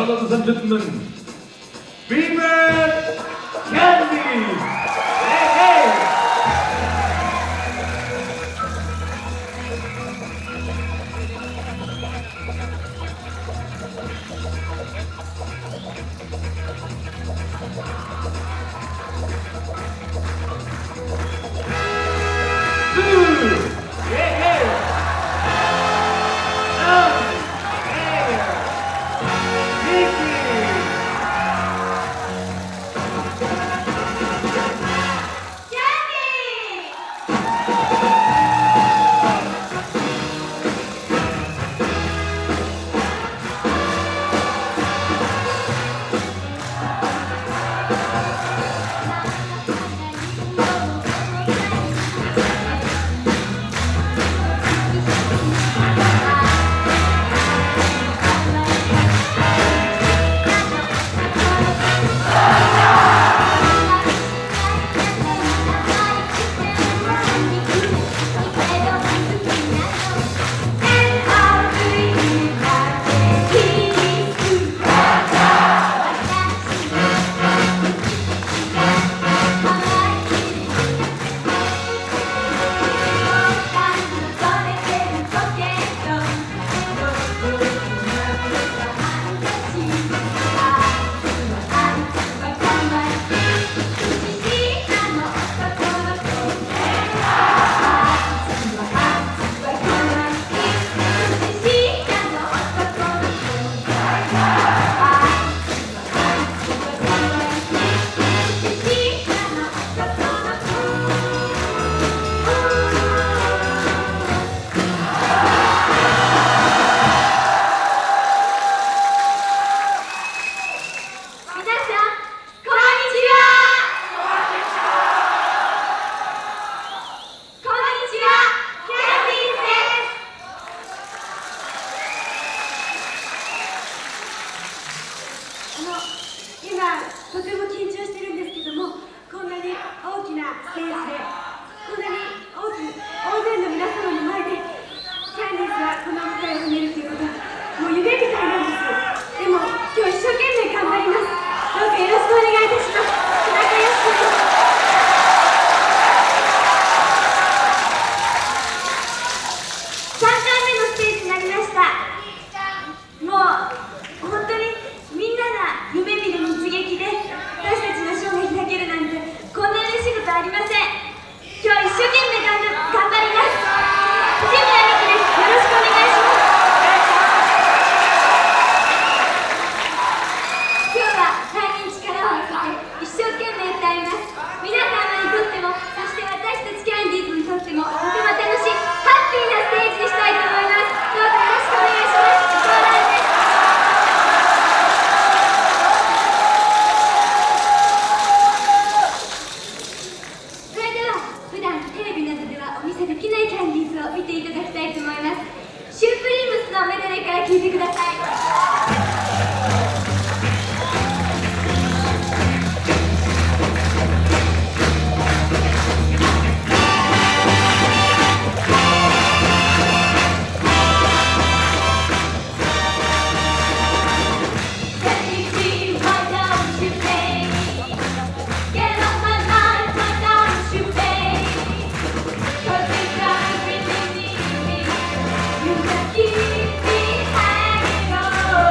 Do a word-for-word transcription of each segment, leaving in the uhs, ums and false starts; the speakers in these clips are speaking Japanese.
ladies and gentlemen, Female Candy! Hey, hey! とても緊張してるんですけども、こんなに大きなステージで、こんなに大き大勢の皆様の前でキャンディーズがこの舞台を踏めるということはもう夢みたいなんです。でも今日一生懸命頑張ります。どうかよろしくお願いいたします。田中康子です。さんかいめのステージになりました。もう本当にみんなが夢見る日劇で私たちのショーが開けるなんてこんな嬉しいことありません。今日一生懸命頑張ります。藤村美希です。よろしくお願いします。今日は肺に力を合わせて一生懸命歌います。皆様にとっても、そして私たちキャンディーズにとってもとても楽しいハッピーなステージにしたいと思います。どうぞよろしくお願いします。そうなんです。それでは普段テレビなどではお見せできないキャンディーズを見ていただきたいと思います。シュープリームスのメドレーから聴いてください。Keep me hanging on.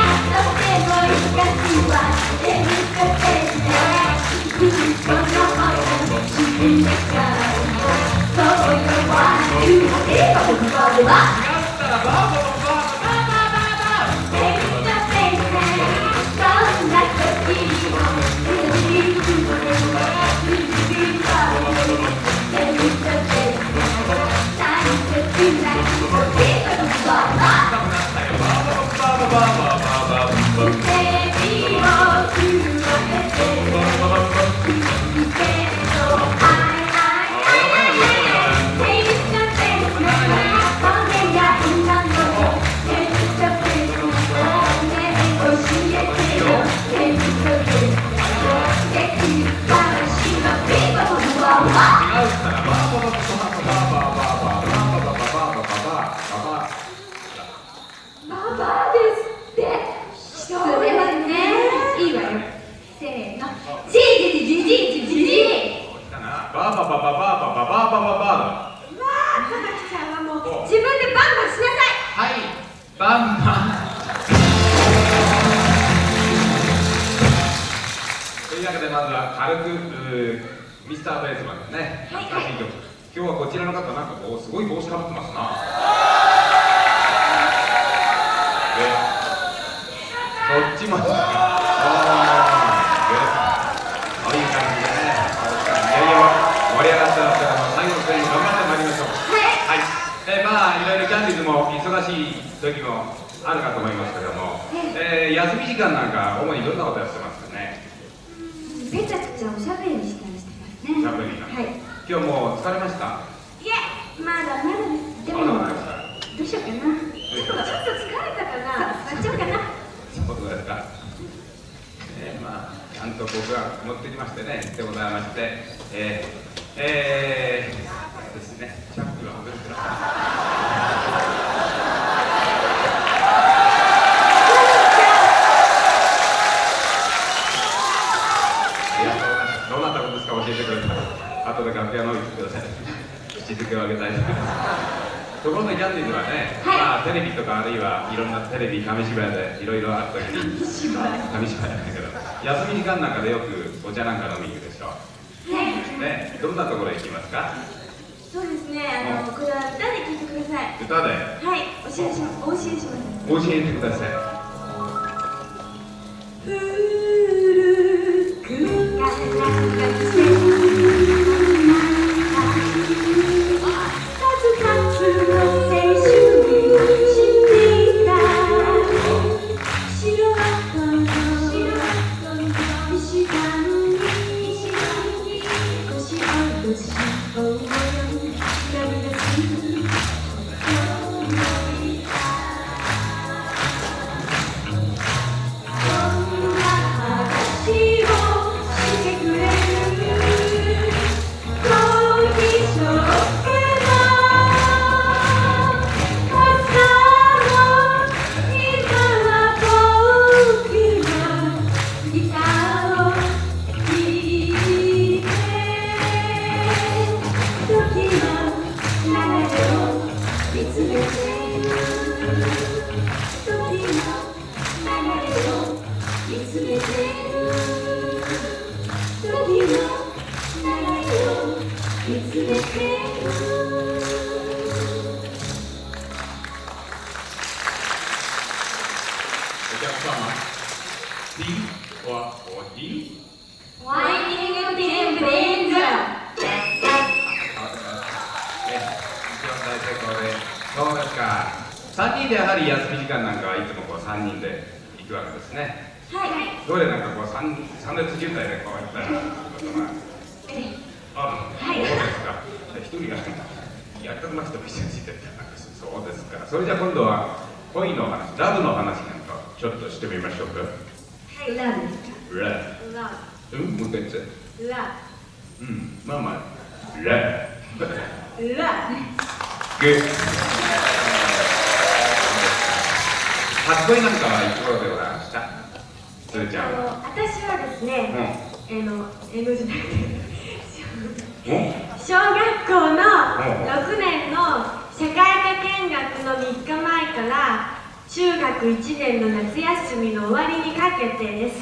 Baby, いう中でまずは軽くミスターベースマンのね懐かしい曲、今日はこちらの方なんかこうすごい帽子かぶってますな。でこっちもああいい感じでね、いやいや盛り上がってますから、最後のプレーに頑張ってまいりましょう。はい、えー、まあいろいろキャンディーズも忙しい時もあるかと思いますけども、えー、休み時間なんか主にどんなことやってますかね。 めちゃくちゃおしゃべりしたりしてますね。 おしゃべりな、はい、今日もう疲れました。 いえ、まだまだです。でもどうしようかな、ちょっとちょっと疲れたかな、座っちゃおうかな。 そうですか。えー、まあちゃんと僕は持ってきましてねでございまして、えー、えー、ですね、チャックが外れてらっしゃる。どうなったことですか、教えてください。後で楽屋の方に行ってください。口づけをあげたいと思います。ところでキャンディーズはね、はい、まあ、テレビとかあるいはいろんなテレビ紙芝居でいろいろあった時に紙芝居だけど休み時間なんかでよくお茶なんか飲みに行くでしょ。はい、ね、どんなところへ行きますか。 そうですね、あのこれは歌で聞いてください。 歌で、 はい、教えします。お教えします。 教えてください。 古くからそうですか。さんにんでやはり休み時間なんかはいつもこうさんにんで行くわけですね。 はい。 どれなんかこう三三列渋滞でこういったことがあるの。はい。そうですか。一人がやりたくなくても一緒についてって話。そうですか。それじゃあ今度は恋の話、ラブの話なんかちょっとしてみましょうか。 はい、ラブですか。 ラブ。ラブ。うん、もう一回言って。 ラブ。うん、まあまあ。ラブ。 ラブ。グッ。 初恋なんかはいつ頃でございました？すーちゃん。 あの私はですね、うん、あの英語じゃなくて小学校のろくねんの社会科見学のみっかまえから中学いちねんの夏休みの終わりにかけてです。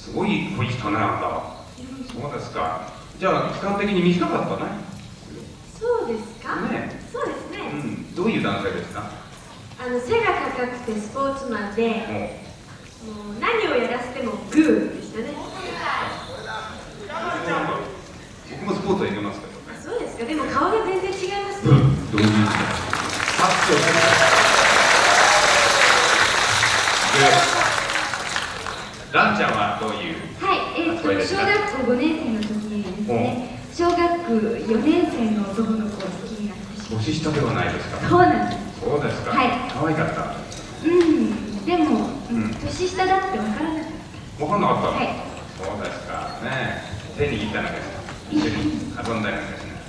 すごい恋したね、あんた。そうですか。じゃあ期間的に短かったね。 そうですかね。そうですね、 うん、どういう男性ですか？ あの背が高くてスポーツマンで、もう何をやらせてもグーでしたね。 僕もスポーツは入れますけどね。 そうですか。でも顔が全然違いますね。 うん、どういう意味ですか？パッとで、ランちゃんはどういう？ はい、えー、と小学校ごねん生の時にですね、小学よねん生の男の子を好きになってしまいました。年下ではないですか？ そうなんです。 そうですか。 はい。 可愛かった。 うん。でも、うん、年下だって分からなかった。 分かんなかった。 はい。 そうですか。ねえ、手握ったなんか一緒に遊んだりなんかしない。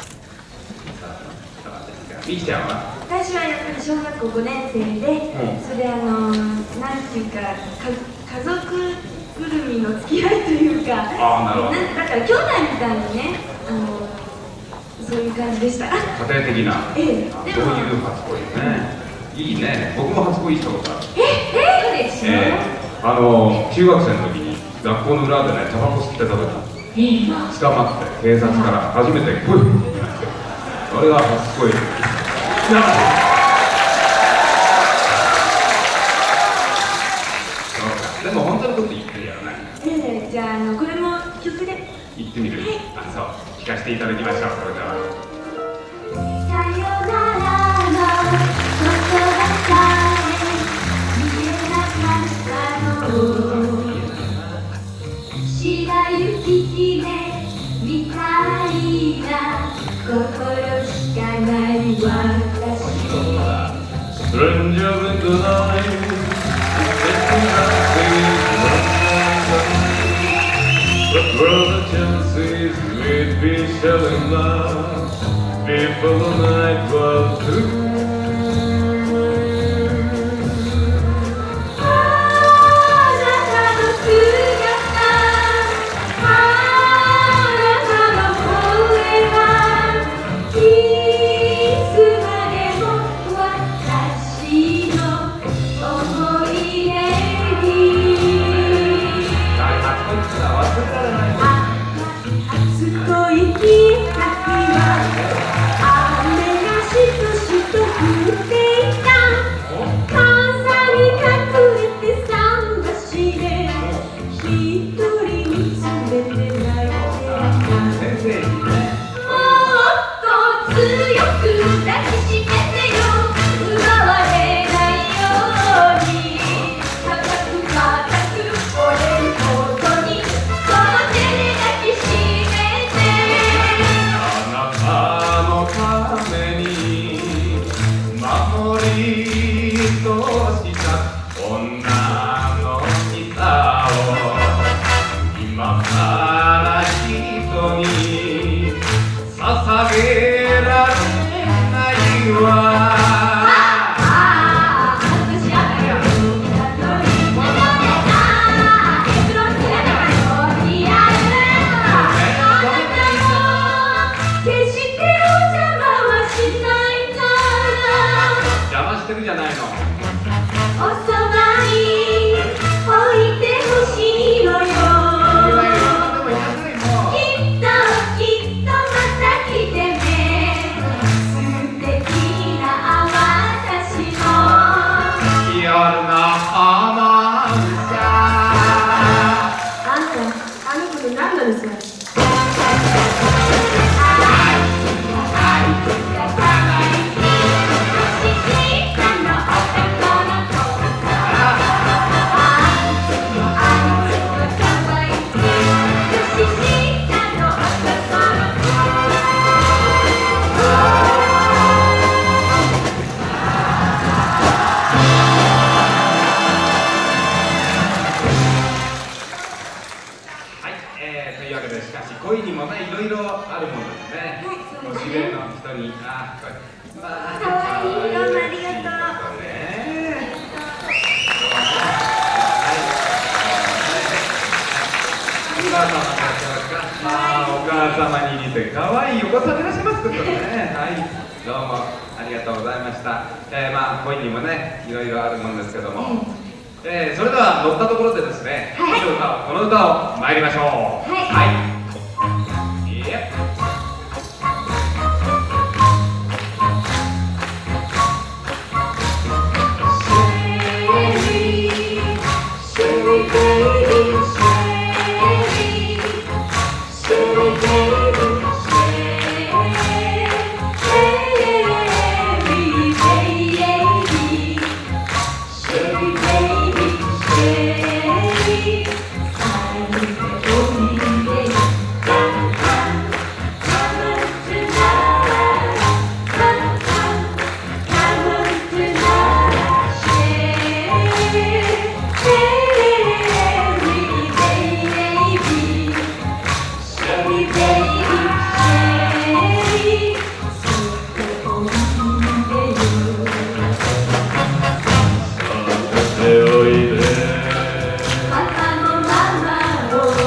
みきちゃんは？私はやっぱり小学校ごねん生で、うん、それであのなんていうか、か家族ぐるみの付き合いというか、ああ、なるほど。だから兄弟みたいなね、あのそういう感じでした。家庭的な。ええ。そういう初恋ね。いいね。僕も初恋したことある。え、え、そうでしょ。ええ。あの中学生の時に学校の裏でねタバコ吸ってた時ええ、 捕まって警察から初めて「来い!」あれがすごいでも本当のこと言ってるやろね。 ええ、じゃあ、あのこれも曲で言ってみる。あ、そう聞かせていただきましょう。それではさよならの言葉さえ見えなかったの、白雪姫みたいな心しかない私。 Strangers in the night, but brother chances we'd be selling love before the night was through. 恋にもね、いろいろあるものですね。おしべの人に、あ、これ。かわいい、どうもありがとう。お母様いらっしゃいますか。あ、お母様に似て可愛いお子さんいらっしゃいますけどね。はい、どうもありがとうございました。えー、まあ恋にもね、いろいろあるものですけども。えー、それでは乗ったところでですね、はい、この歌を参りましょう。はい。はい。おいでパパのママを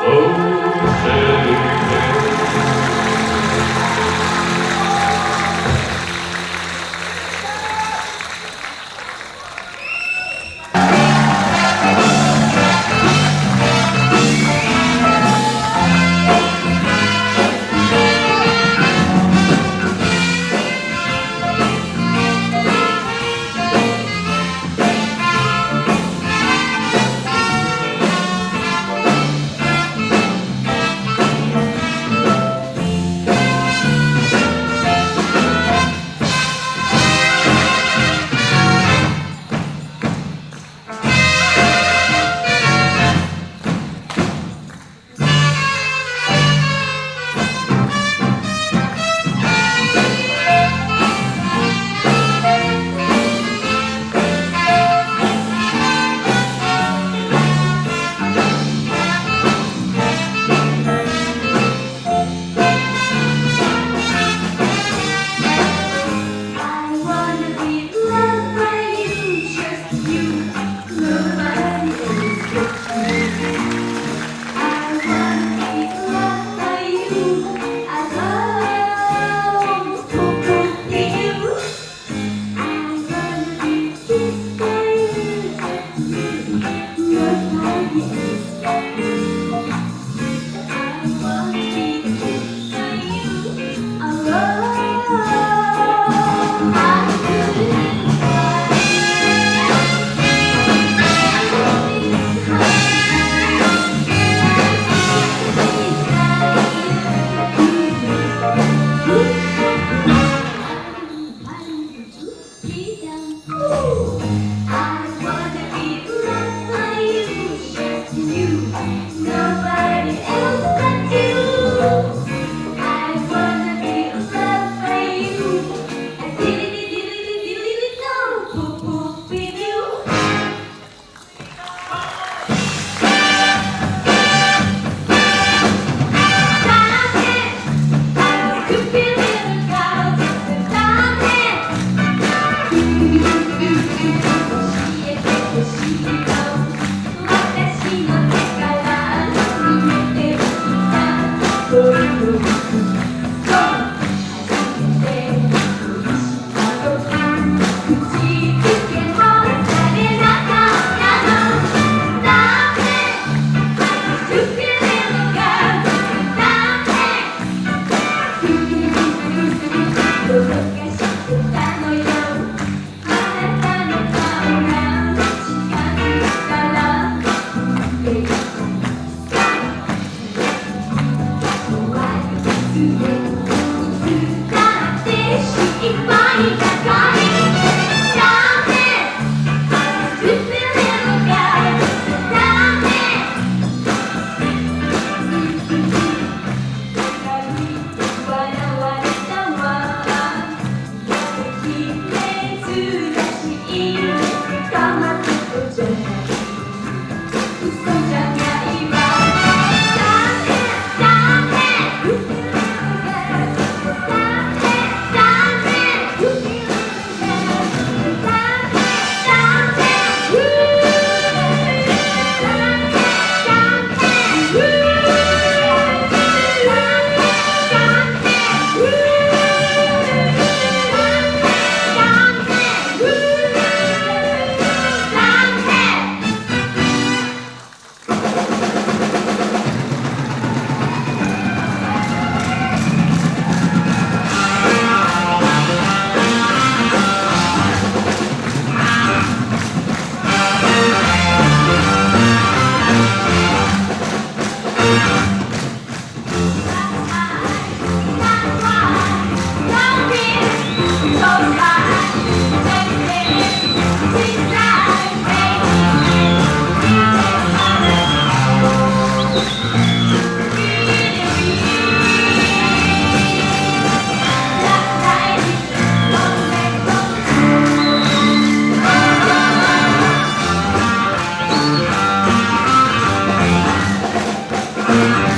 Thank you.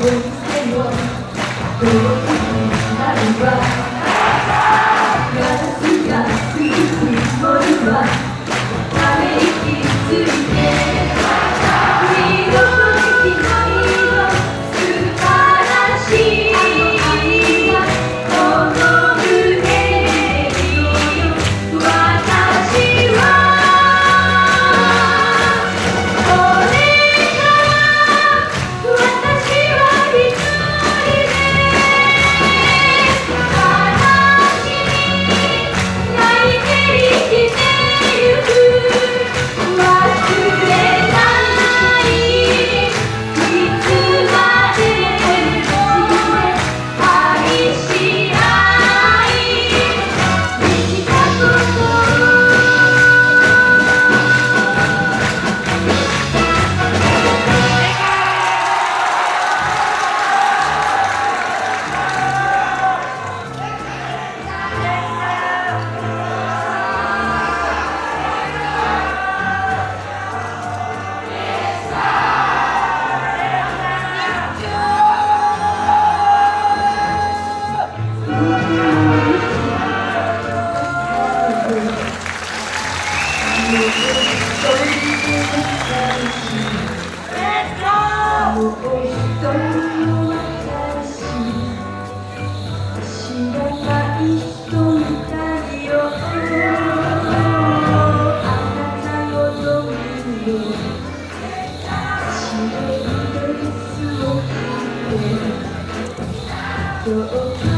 Oh